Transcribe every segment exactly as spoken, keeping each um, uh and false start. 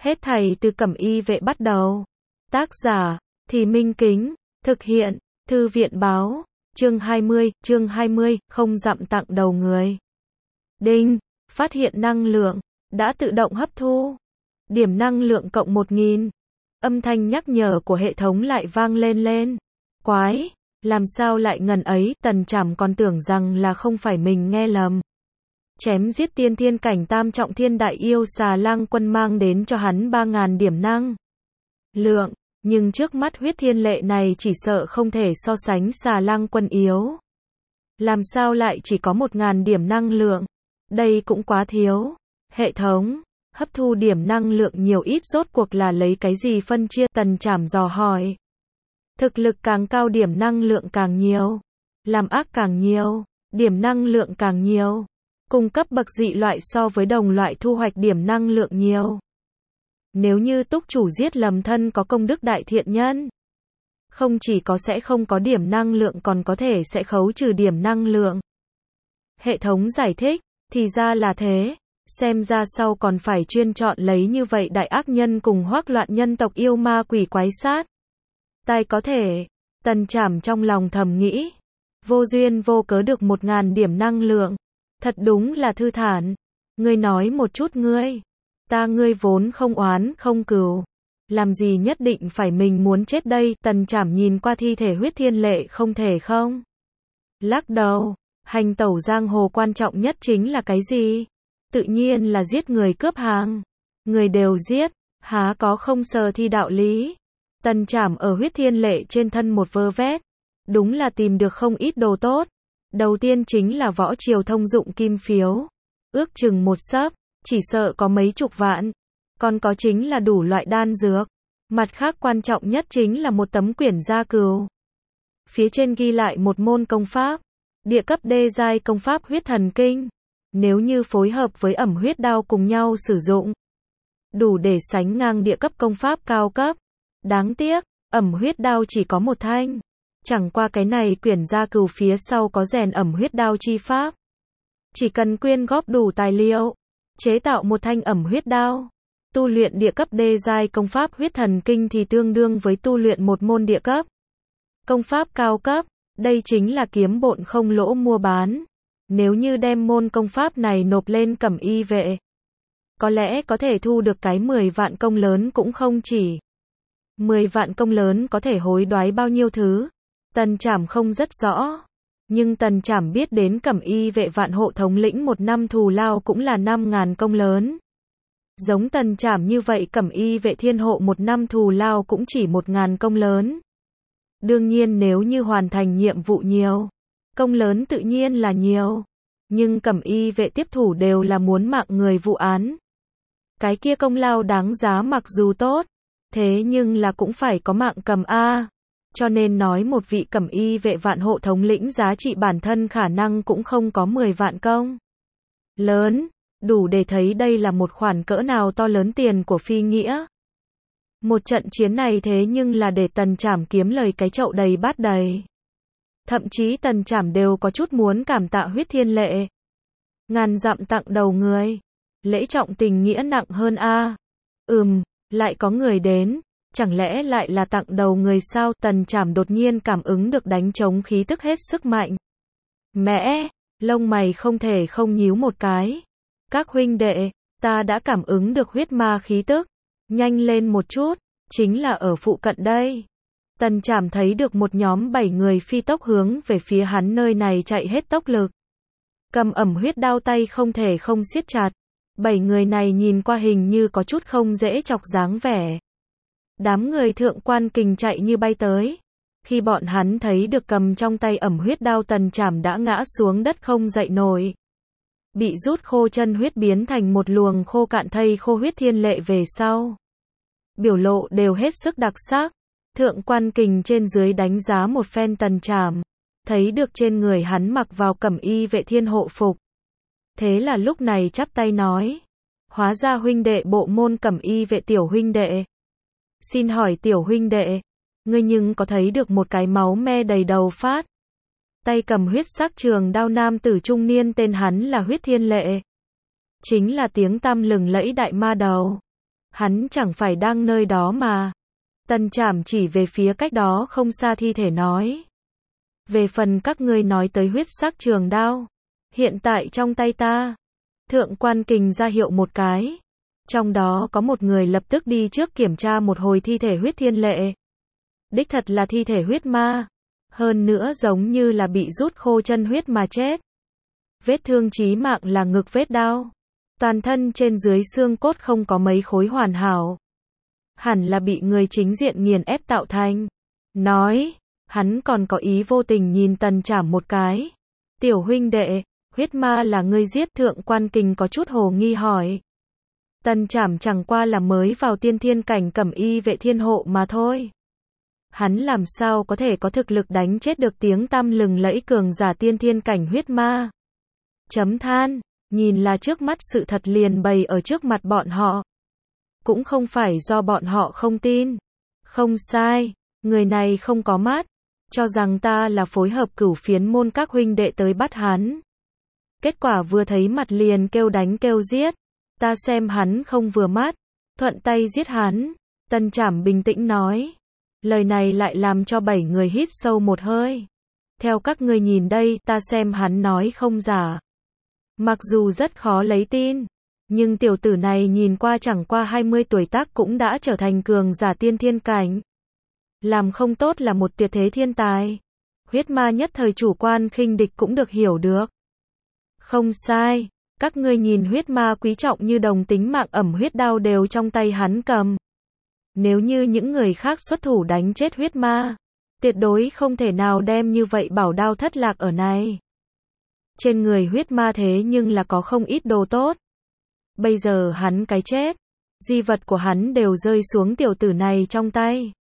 Hết thảy từ Cẩm Y Vệ bắt đầu. Tác giả, Thì Minh Kính, thực hiện, Thư viện báo, chương hai mươi, chương hai mươi, không dặm tặng đầu người. Đinh, phát hiện năng lượng, đã tự động hấp thu. Điểm năng lượng cộng một nghìn. Âm thanh nhắc nhở của hệ thống lại vang lên lên. Quái, làm sao lại ngần ấy, Tần Trảm còn tưởng rằng là không phải mình nghe lầm. Chém giết tiên thiên cảnh tam trọng thiên đại yêu xà lang quân mang đến cho hắn ba ngàn điểm năng lượng, nhưng trước mắt huyết thiên lệ này chỉ sợ không thể so sánh xà lang quân yếu. Làm sao lại chỉ có một ngàn điểm năng lượng? Đây cũng quá thiếu. Hệ thống, hấp thu điểm năng lượng nhiều ít rốt cuộc là lấy cái gì phân chia? Tần Trảm dò hỏi. Thực lực càng cao điểm năng lượng càng nhiều. Làm ác càng nhiều, điểm năng lượng càng nhiều. Cung cấp bậc dị loại so với đồng loại thu hoạch điểm năng lượng nhiều. Nếu như túc chủ giết lầm thân có công đức đại thiện nhân, không chỉ có sẽ không có điểm năng lượng còn có thể sẽ khấu trừ điểm năng lượng. Hệ thống giải thích, thì ra là thế, xem ra sau còn phải chuyên chọn lấy như vậy đại ác nhân cùng hoắc loạn nhân tộc yêu ma quỷ quái sát. Tai có thể, Tần Trảm trong lòng thầm nghĩ, vô duyên vô cớ được một ngàn điểm năng lượng. Thật đúng là thư thản. Ngươi nói một chút ngươi. Ta ngươi vốn không oán không cừu. Làm gì nhất định phải mình muốn chết đây? Tần Trảm nhìn qua thi thể huyết thiên lệ không thể không. Lắc đầu. Hành tẩu giang hồ quan trọng nhất chính là cái gì? Tự nhiên là giết người cướp hàng. Người đều giết. Há có không sờ thi đạo lý. Tần Trảm ở huyết thiên lệ trên thân một vơ vét. Đúng là tìm được không ít đồ tốt. Đầu tiên chính là võ triều thông dụng kim phiếu. Ước chừng một xấp, chỉ sợ có mấy chục vạn. Còn có chính là đủ loại đan dược. Mặt khác quan trọng nhất chính là một tấm quyển gia cừu. Phía trên ghi lại một môn công pháp. Địa cấp đê giai công pháp huyết thần kinh. Nếu như phối hợp với ẩm huyết đao cùng nhau sử dụng, đủ để sánh ngang địa cấp công pháp cao cấp. Đáng tiếc, ẩm huyết đao chỉ có một thanh. Chẳng qua cái này quyển gia cừu phía sau có rèn ẩm huyết đao chi pháp. Chỉ cần quyên góp đủ tài liệu, chế tạo một thanh ẩm huyết đao. Tu luyện địa cấp đê giai công pháp huyết thần kinh thì tương đương với tu luyện một môn địa cấp công pháp cao cấp. Đây chính là kiếm bộn không lỗ mua bán. Nếu như đem môn công pháp này nộp lên Cẩm Y Vệ, có lẽ có thể thu được cái mười vạn công lớn cũng không chỉ. mười vạn công lớn có thể hối đoái bao nhiêu thứ. Tần Trảm không rất rõ, nhưng Tần Trảm biết đến Cẩm Y Vệ vạn hộ thống lĩnh một năm thù lao cũng là năm ngàn công lớn. Giống Tần Trảm như vậy Cẩm Y Vệ thiên hộ một năm thù lao cũng chỉ một ngàn công lớn. Đương nhiên nếu như hoàn thành nhiệm vụ nhiều, công lớn tự nhiên là nhiều. Nhưng Cẩm Y Vệ tiếp thủ đều là muốn mạng người vụ án. Cái kia công lao đáng giá mặc dù tốt, thế nhưng là cũng phải có mạng cầm a. Cho nên nói một vị Cẩm Y Vệ vạn hộ thống lĩnh giá trị bản thân khả năng cũng không có mười vạn công lớn, đủ để thấy đây là một khoản cỡ nào to lớn tiền của phi nghĩa. Một trận chiến này thế nhưng là để Tần Trảm kiếm lời cái chậu đầy bát đầy. Thậm chí Tần Trảm đều có chút muốn cảm tạ huyết thiên lệ. Ngàn dặm tặng đầu người. Lễ trọng tình nghĩa nặng hơn a. Ừm, lại có người đến. Chẳng lẽ lại là tặng đầu người sao? Tần Trảm đột nhiên cảm ứng được đánh trống khí tức hết sức mạnh. Mẹ, lông mày không thể không nhíu một cái. Các huynh đệ, ta đã cảm ứng được huyết ma khí tức. Nhanh lên một chút, chính là ở phụ cận đây. Tần Trảm thấy được một nhóm bảy người phi tốc hướng về phía hắn nơi này chạy hết tốc lực. Cầm ẩm huyết đao tay không thể không siết chặt. Bảy người này nhìn qua hình như có chút không dễ chọc dáng vẻ. Đám người thượng quan kình chạy như bay tới. Khi bọn hắn thấy được cầm trong tay ẩm huyết đao Tần Trảm đã ngã xuống đất không dậy nổi. Bị rút khô chân huyết biến thành một luồng khô cạn thây khô huyết thiên lệ về sau. Biểu lộ đều hết sức đặc sắc. Thượng quan kình trên dưới đánh giá một phen Tần Trảm. Thấy được trên người hắn mặc vào Cẩm Y Vệ thiên hộ phục. Thế là lúc này chắp tay nói. Hóa ra huynh đệ bộ môn Cẩm Y Vệ tiểu huynh đệ. Xin hỏi tiểu huynh đệ, ngươi nhưng có thấy được một cái máu me đầy đầu phát, tay cầm huyết sắc trường đao nam tử trung niên tên hắn là huyết thiên lệ. Chính là tiếng tăm lừng lẫy đại ma đầu. Hắn chẳng phải đang nơi đó mà. Tần Trảm chỉ về phía cách đó không xa thi thể nói. Về phần các ngươi nói tới huyết sắc trường đao, hiện tại trong tay ta. Thượng quan Kình ra hiệu một cái. Trong đó có một người lập tức đi trước kiểm tra một hồi thi thể huyết thiên lệ. Đích thật là thi thể huyết ma. Hơn nữa giống như là bị rút khô chân huyết mà chết. Vết thương chí mạng là ngực vết đao. Toàn thân trên dưới xương cốt không có mấy khối hoàn hảo. Hẳn là bị người chính diện nghiền ép tạo thành. Nói, hắn còn có ý vô tình nhìn Tần Trảm một cái. Tiểu huynh đệ, huyết ma là ngươi giết? Thượng quan Kình có chút hồ nghi hỏi. Tần Trảm chẳng qua là mới vào tiên thiên cảnh cẩm y vệ thiên hộ mà thôi. Hắn làm sao có thể có thực lực đánh chết được tiếng tăm lừng lẫy cường giả tiên thiên cảnh huyết ma. Chấm than, nhìn là trước mắt sự thật liền bày ở trước mặt bọn họ. Cũng không phải do bọn họ không tin. Không sai, người này không có mắt. Cho rằng ta là phối hợp cửu phiến môn các huynh đệ tới bắt hắn. Kết quả vừa thấy mặt liền kêu đánh kêu giết. Ta xem hắn không vừa mắt, thuận tay giết hắn. Tần Trảm bình tĩnh nói. Lời này lại làm cho bảy người hít sâu một hơi. Theo các ngươi nhìn đây, ta xem hắn nói không giả. Mặc dù rất khó lấy tin, nhưng tiểu tử này nhìn qua chẳng qua hai mươi tuổi tác cũng đã trở thành cường giả tiên thiên cảnh. Làm không tốt là một tuyệt thế thiên tài. Huyết ma nhất thời chủ quan khinh địch cũng được hiểu được. Không sai, các ngươi nhìn huyết ma quý trọng như đồng tính mạng ẩm huyết đao đều trong tay hắn cầm. Nếu như những người khác xuất thủ đánh chết huyết ma, tuyệt đối không thể nào đem như vậy bảo đao thất lạc ở này. Trên người huyết ma thế nhưng là có không ít đồ tốt. Bây giờ hắn cái chết, di vật của hắn đều rơi xuống tiểu tử này trong tay.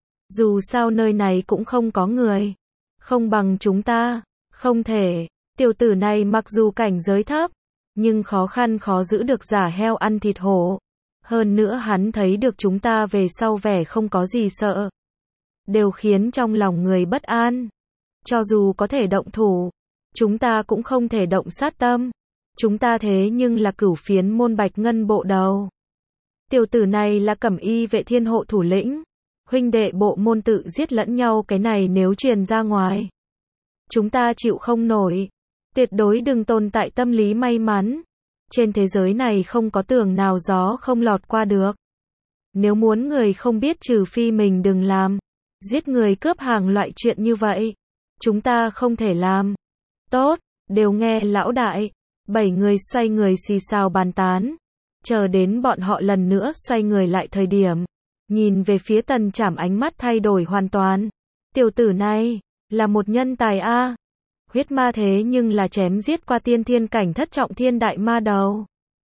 Dù sao nơi này cũng không có người, không bằng chúng ta, không thể. Tiểu tử này mặc dù cảnh giới thấp, nhưng khó khăn khó giữ được giả heo ăn thịt hổ. Hơn nữa hắn thấy được chúng ta về sau vẻ không có gì sợ, đều khiến trong lòng người bất an. Cho dù có thể động thủ, chúng ta cũng không thể động sát tâm. Chúng ta thế nhưng là cửu phiến môn Bạch Ngân bộ đầu. Tiểu tử này là cẩm y vệ thiên hộ thủ lĩnh. Huynh đệ bộ môn tự giết lẫn nhau, cái này nếu truyền ra ngoài, chúng ta chịu không nổi. Tuyệt đối đừng tồn tại tâm lý may mắn. Trên thế giới này không có tường nào gió không lọt qua được. Nếu muốn người không biết trừ phi mình đừng làm. Giết người cướp hàng loại chuyện như vậy, chúng ta không thể làm. Tốt, đều nghe lão đại. Bảy người xoay người xì xào bàn tán. Chờ đến bọn họ lần nữa xoay người lại thời điểm, nhìn về phía Tần Trảm ánh mắt thay đổi hoàn toàn. Tiểu tử này, là một nhân tài a. Huyết ma thế nhưng là chém giết qua tiên thiên cảnh thất trọng thiên đại ma đầu.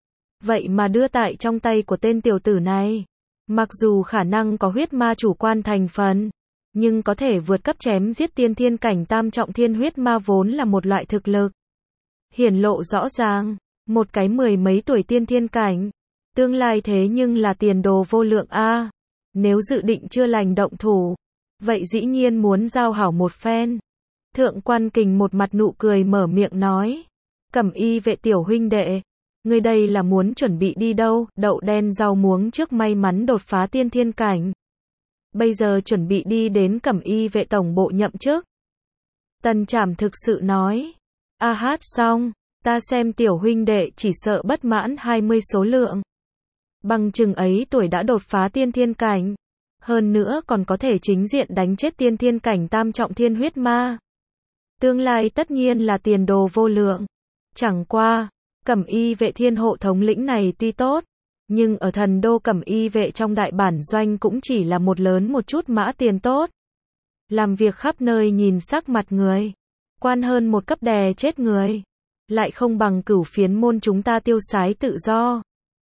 Vậy mà đưa tại trong tay của tên tiểu tử này. Mặc dù khả năng có huyết ma chủ quan thành phần, nhưng có thể vượt cấp chém giết tiên thiên cảnh tam trọng thiên huyết ma vốn là một loại thực lực hiển lộ rõ ràng. Một cái mười mấy tuổi tiên thiên cảnh, tương lai thế nhưng là tiền đồ vô lượng a. Nếu dự định chưa lành động thủ, vậy dĩ nhiên muốn giao hảo một phen. Thượng quan Kình một mặt nụ cười mở miệng nói. Cẩm y vệ tiểu huynh đệ, ngươi đây là muốn chuẩn bị đi đâu? Đậu đen rau muống trước may mắn đột phá tiên thiên cảnh. Bây giờ chuẩn bị đi đến cẩm y vệ tổng bộ nhậm chức. Tần Trảm thực sự nói. A hát xong, ta xem tiểu huynh đệ chỉ sợ bất mãn hai mươi số lượng. Bằng chừng ấy tuổi đã đột phá tiên thiên cảnh. Hơn nữa còn có thể chính diện đánh chết tiên thiên cảnh tam trọng thiên huyết ma. Tương lai tất nhiên là tiền đồ vô lượng. Chẳng qua, cẩm y vệ thiên hộ thống lĩnh này tuy tốt, nhưng ở thần đô cẩm y vệ trong đại bản doanh cũng chỉ là một lớn một chút mã tiền tốt. Làm việc khắp nơi nhìn sắc mặt người, quan hơn một cấp đè chết người. Lại không bằng cửu phiến môn chúng ta tiêu sái tự do.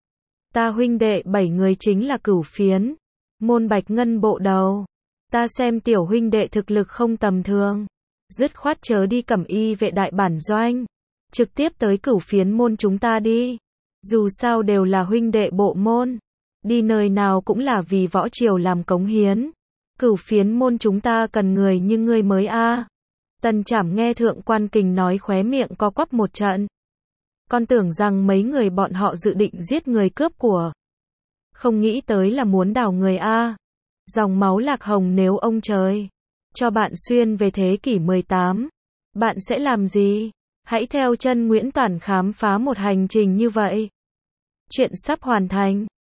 Ta huynh đệ bảy người chính là cửu phiến môn Bạch Ngân bộ đầu. Ta xem tiểu huynh đệ thực lực không tầm thường, dứt khoát chớ đi cẩm y vệ đại bản doanh, trực tiếp tới cửu phiến môn chúng ta đi. Dù sao đều là huynh đệ bộ môn, đi nơi nào cũng là vì võ triều làm cống hiến. Cửu phiến môn chúng ta cần người như ngươi mới a. Tần Trảm nghe Thượng quan Kình nói khóe miệng co quắp một trận. Con tưởng rằng mấy người bọn họ dự định giết người cướp của. Không nghĩ tới là muốn đào người a. Dòng máu lạc hồng nếu ông trời cho bạn xuyên về thế kỷ mười tám, bạn sẽ làm gì? Hãy theo chân Nguyễn Toản khám phá một hành trình như vậy. Chuyện sắp hoàn thành.